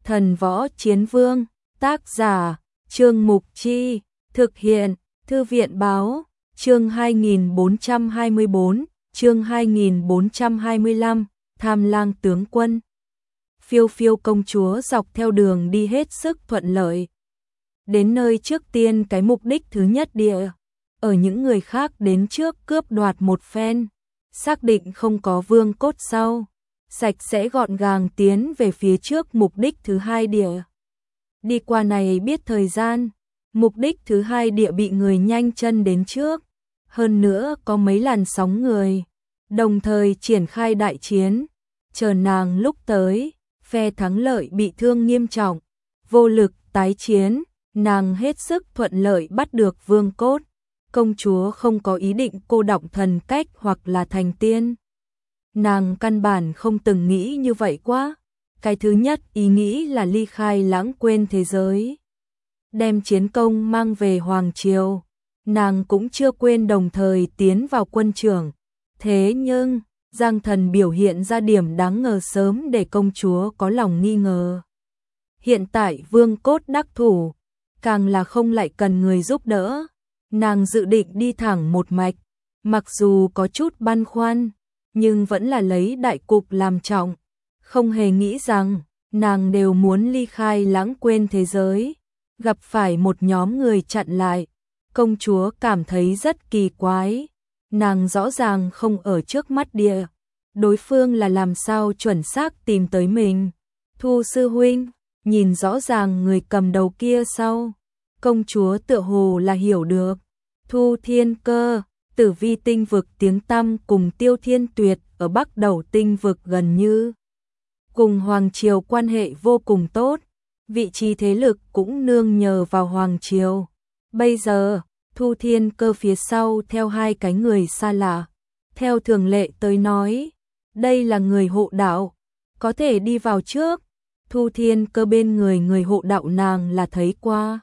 Thần Võ Chiến Vương, tác giả, Trương Mục Chi, thực hiện, Thư viện Báo, chương 2424, chương 2425, Tham Lang Tướng Quân. Phiêu Phiêu công chúa dọc theo đường đi hết sức thuận lợi. Đến nơi trước tiên cái mục đích thứ nhất địa, ở những người khác đến trước cướp đoạt một phen, xác định không có vương cốt sau, sạch sẽ gọn gàng tiến về phía trước mục đích thứ hai địa. Đi qua này biết thời gian, mục đích thứ hai địa bị người nhanh chân đến trước, hơn nữa có mấy làn sóng người, đồng thời triển khai đại chiến, chờ nàng lúc tới, phe thắng lợi bị thương nghiêm trọng, vô lực tái chiến, nàng hết sức thuận lợi bắt được vương cốt. Công chúa không có ý định cô đọng thần cách hoặc là thành tiên. Nàng căn bản không từng nghĩ như vậy quá. Cái thứ nhất ý nghĩ là ly khai lãng quên thế giới, đem chiến công mang về Hoàng Triều. Nàng cũng chưa quên đồng thời tiến vào quân trường. Thế nhưng, Giang Thần biểu hiện ra điểm đáng ngờ sớm để công chúa có lòng nghi ngờ. Hiện tại vương cốt đắc thủ, càng là không lại cần người giúp đỡ. Nàng dự định đi thẳng một mạch, mặc dù có chút băn khoăn, nhưng vẫn là lấy đại cục làm trọng, không hề nghĩ rằng nàng đều muốn ly khai lãng quên thế giới, gặp phải một nhóm người chặn lại. Công chúa cảm thấy rất kỳ quái, nàng rõ ràng không ở trước mắt địa, đối phương là làm sao chuẩn xác tìm tới mình. Thu sư huynh, nhìn rõ ràng người cầm đầu kia sau, công chúa tựa hồ là hiểu được. Thu Thiên Cơ, Tử Vi tinh vực tiếng tăm cùng Tiêu Thiên Tuyệt ở Bắc Đầu tinh vực gần như cùng Hoàng Triều quan hệ vô cùng tốt, vị trí thế lực cũng nương nhờ vào Hoàng Triều. Bây giờ, Thu Thiên Cơ phía sau theo hai cái người xa lạ, theo thường lệ tới nói, đây là người hộ đạo, có thể đi vào trước. Thu Thiên Cơ bên người hộ đạo nàng là thấy qua.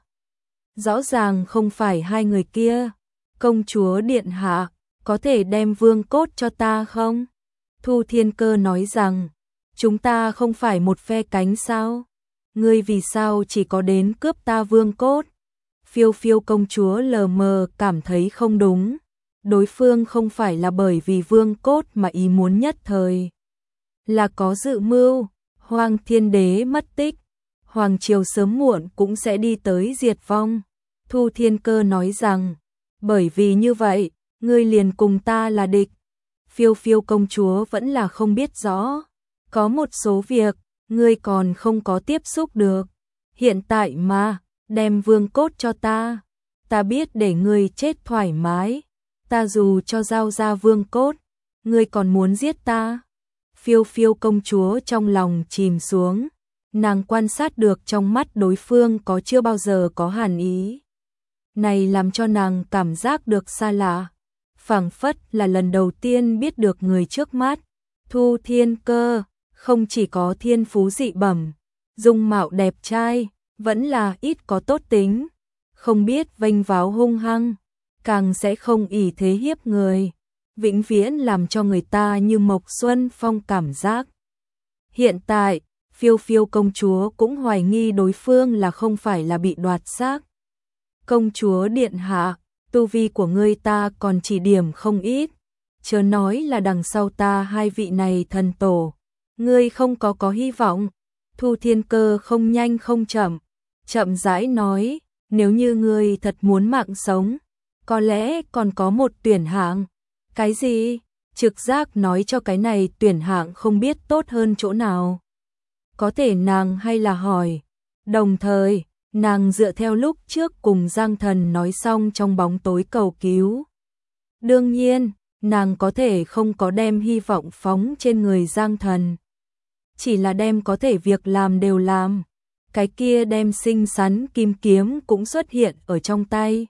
Rõ ràng không phải hai người kia. Công chúa điện hạ, có thể đem vương cốt cho ta không? Thu Thiên Cơ nói rằng, chúng ta không phải một phe cánh sao? Ngươi vì sao chỉ có đến cướp ta vương cốt? Phiêu Phiêu công chúa lờ mờ cảm thấy không đúng. Đối phương không phải là bởi vì vương cốt mà ý muốn nhất thời. Là có dự mưu, Hoàng Thiên Đế mất tích, Hoàng Triều sớm muộn cũng sẽ đi tới diệt vong. Thu Thiên Cơ nói rằng, bởi vì như vậy, ngươi liền cùng ta là địch. Phiêu Phiêu công chúa vẫn là không biết rõ. Có một số việc, ngươi còn không có tiếp xúc được. Hiện tại mà, đem vương cốt cho ta. Ta biết để ngươi chết thoải mái. Ta dù cho giao ra vương cốt, ngươi còn muốn giết ta. Phiêu Phiêu công chúa trong lòng chìm xuống. Nàng quan sát được trong mắt đối phương có chưa bao giờ có hàn ý. Này làm cho nàng cảm giác được xa lạ, phảng phất là lần đầu tiên biết được người trước mắt. Thu Thiên Cơ không chỉ có thiên phú dị bẩm, dung mạo đẹp trai, vẫn là ít có tốt tính, không biết vênh váo hung hăng, càng sẽ không ỷ thế hiếp người, vĩnh viễn làm cho người ta như Mộc Xuân Phong cảm giác. Hiện tại, Phiêu Phiêu công chúa cũng hoài nghi đối phương là không phải là bị đoạt xác. Công chúa điện hạ, tu vi của ngươi ta còn chỉ điểm không ít, chớ nói là đằng sau ta hai vị này thần tổ, ngươi không có hy vọng. Thu Thiên Cơ không nhanh không chậm, chậm rãi nói, nếu như ngươi thật muốn mạng sống, có lẽ còn có một tuyển hạng. Cái gì? Trực giác nói cho cái này tuyển hạng không biết tốt hơn chỗ nào. Có thể nàng hay là hỏi, đồng thời nàng dựa theo lúc trước cùng Giang Thần nói xong trong bóng tối cầu cứu. Đương nhiên, nàng có thể không có đem hy vọng phóng trên người Giang Thần. Chỉ là đem có thể việc làm đều làm. Cái kia đem xinh xắn kim kiếm cũng xuất hiện ở trong tay.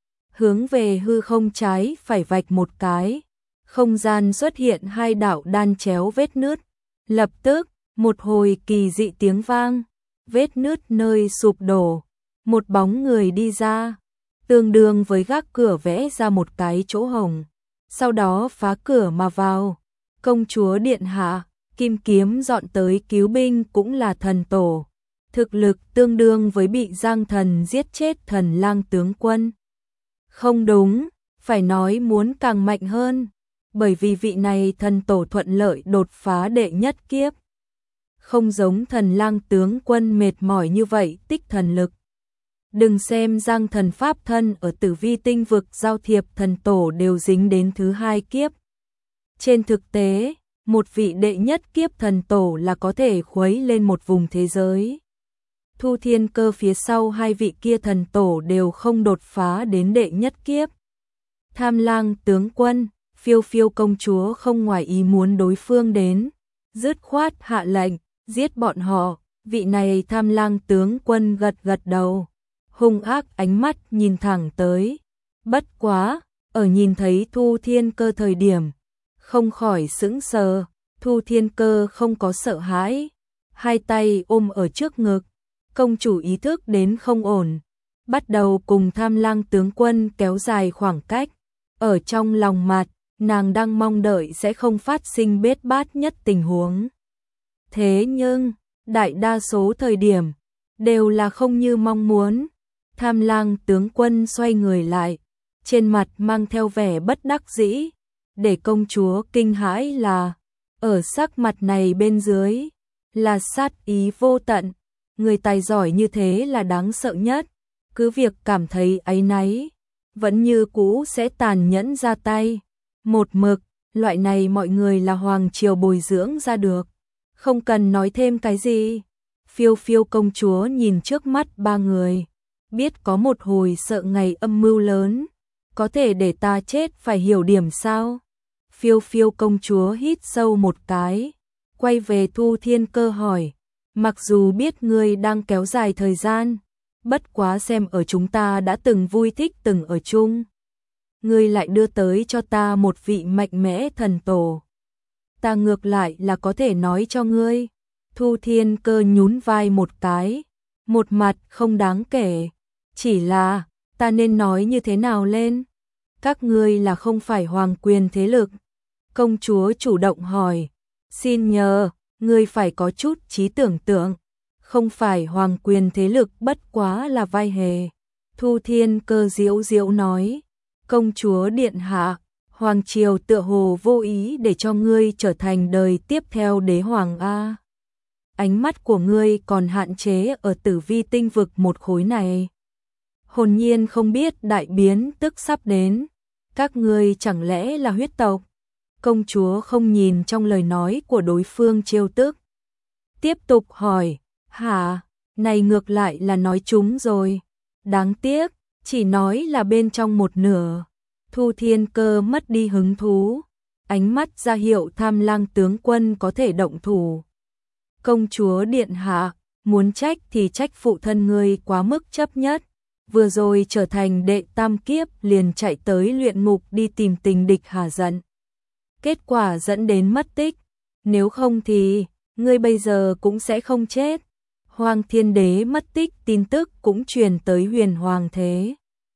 Hướng về hư không trái phải vạch một cái. Không gian xuất hiện hai đạo đan chéo vết nứt. Lập tức, một hồi kỳ dị tiếng vang. Vết nứt nơi sụp đổ, một bóng người đi ra, tương đương với gác cửa vẽ ra một cái chỗ hổng, sau đó phá cửa mà vào. Công chúa điện hạ, kim kiếm dọn tới cứu binh cũng là thần tổ, thực lực tương đương với bị Giang Thần giết chết Thần Lang tướng quân. Không đúng, phải nói muốn càng mạnh hơn, bởi vì vị này thần tổ thuận lợi đột phá đệ nhất kiếp. Không giống Thần Lang tướng quân mệt mỏi như vậy tích thần lực. Đừng xem Giang Thần pháp thân ở Tử Vi tinh vực giao thiệp thần tổ đều dính đến thứ 2 kiếp. Trên thực tế, một vị đệ nhất kiếp thần tổ là có thể khuấy lên một vùng thế giới. Thu Thiên Cơ phía sau 2 vị kia thần tổ đều không đột phá đến đệ nhất kiếp. Tham Lang tướng quân, Phiêu Phiêu công chúa không ngoài ý muốn đối phương đến, dứt khoát hạ lệnh, giết bọn họ. Vị này Tham Lang tướng quân gật gật đầu, hung ác ánh mắt nhìn thẳng tới. Bất quá, ở nhìn thấy Thu Thiên Cơ thời điểm, không khỏi sững sờ. Thu Thiên Cơ không có sợ hãi, 2 tay ôm ở trước ngực. Công chủ ý thức đến không ổn, bắt đầu cùng Tham Lang tướng quân kéo dài khoảng cách. Ở trong lòng mặt, nàng đang mong đợi sẽ không phát sinh bết bát nhất tình huống. Thế nhưng, đại đa số thời điểm, đều là không như mong muốn. Tham Lang tướng quân xoay người lại, trên mặt mang theo vẻ bất đắc dĩ, để công chúa kinh hãi là, ở sắc mặt này bên dưới, là sát ý vô tận. Người tài giỏi như thế là đáng sợ nhất, cứ việc cảm thấy áy náy, vẫn như cũ sẽ tàn nhẫn ra tay. Một mực, loại này mọi người là hoàng triều bồi dưỡng ra được, không cần nói thêm cái gì. Phiêu Phiêu công chúa nhìn trước mắt 3 người, biết có một hồi sợ ngày âm mưu lớn, có thể để ta chết phải hiểu điểm sao. Phiêu Phiêu công chúa hít sâu một cái, quay về Thu Thiên Cơ hỏi, mặc dù biết ngươi đang kéo dài thời gian, bất quá xem ở chúng ta đã từng vui thích từng ở chung, ngươi lại đưa tới cho ta một vị mạnh mẽ thần tổ. Ta ngược lại là có thể nói cho ngươi. Thu Thiên Cơ nhún vai một cái, một mặt không đáng kể, chỉ là, ta nên nói như thế nào lên? Các ngươi là không phải hoàng quyền thế lực. Công chúa chủ động hỏi, xin nhờ, ngươi phải có chút trí tưởng tượng, không phải hoàng quyền thế lực bất quá là vai hề. Thu Thiên Cơ diễu diễu nói, công chúa điện hạ, hoàng triều tựa hồ vô ý để cho ngươi trở thành đời tiếp theo đế hoàng a. Ánh mắt của ngươi còn hạn chế ở Tử Vi tinh vực một khối này. Hồn nhiên không biết đại biến tức sắp đến, các ngươi chẳng lẽ là huyết tộc? Công chúa không nhìn trong lời nói của đối phương trêu tức, tiếp tục hỏi, hả, này ngược lại là nói chúng rồi, đáng tiếc, chỉ nói là bên trong một nửa. Thu Thiên Cơ mất đi hứng thú, ánh mắt ra hiệu Tham Lang tướng quân có thể động thủ. Công chúa điện hạ, muốn trách thì trách phụ thân ngươi quá mức chấp nhất, vừa rồi trở thành đệ tam kiếp liền chạy tới luyện ngục đi tìm tình địch hạ giận. Kết quả dẫn đến mất tích, nếu không thì, ngươi bây giờ cũng sẽ không chết. Hoàng Thiên Đế mất tích tin tức cũng truyền tới huyền hoàng thế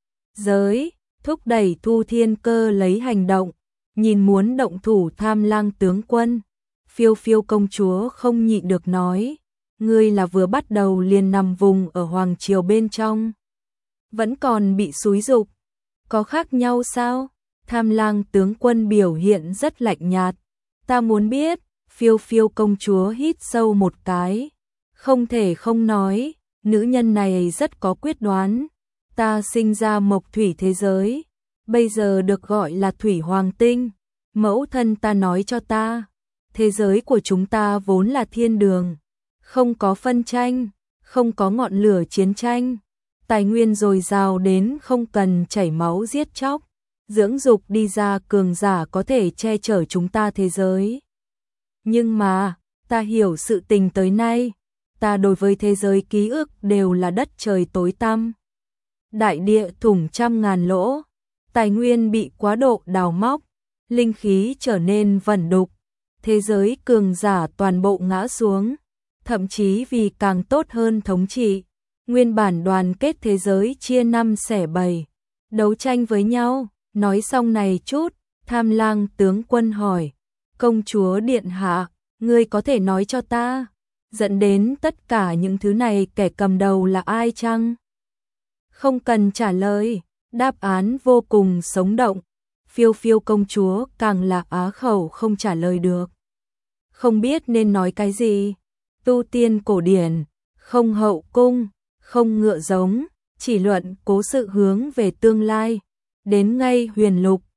giới, thúc đẩy Thu Thiên Cơ lấy hành động, nhìn muốn động thủ Tham Lang tướng quân. Phiêu Phiêu công chúa không nhịn được nói, ngươi là vừa bắt đầu liền nằm vùng ở hoàng triều bên trong, vẫn còn bị xúi giục, có khác nhau sao? Tham Lang tướng quân biểu hiện rất lạnh nhạt, ta muốn biết. Phiêu Phiêu công chúa hít sâu một cái, không thể không nói, nữ nhân này rất có quyết đoán. Ta sinh ra mộc thủy thế giới, bây giờ được gọi là thủy hoàng tinh, mẫu thân ta nói cho ta, thế giới của chúng ta vốn là thiên đường, không có phân tranh, không có ngọn lửa chiến tranh, tài nguyên dồi dào đến không cần chảy máu giết chóc, dưỡng dục đi ra cường giả có thể che chở chúng ta thế giới. Nhưng mà, ta hiểu sự tình tới nay, ta đối với thế giới ký ức đều là đất trời tối tăm. Đại địa thủng trăm ngàn lỗ, tài nguyên bị quá độ đào móc, linh khí trở nên vẩn đục, thế giới cường giả toàn bộ ngã xuống, thậm chí vì càng tốt hơn thống trị, nguyên bản đoàn kết thế giới chia năm xẻ bảy, đấu tranh với nhau. Nói xong này chút, Tham Lang tướng quân hỏi, công chúa điện hạ, ngươi có thể nói cho ta, dẫn đến tất cả những thứ này kẻ cầm đầu là ai chăng? Không cần trả lời, đáp án vô cùng sống động. Phiêu Phiêu công chúa càng là á khẩu không trả lời được. Không biết nên nói cái gì. Tu tiên cổ điển, không hậu cung, không ngựa giống, chỉ luận cố sự hướng về tương lai. Đến ngay huyền lục,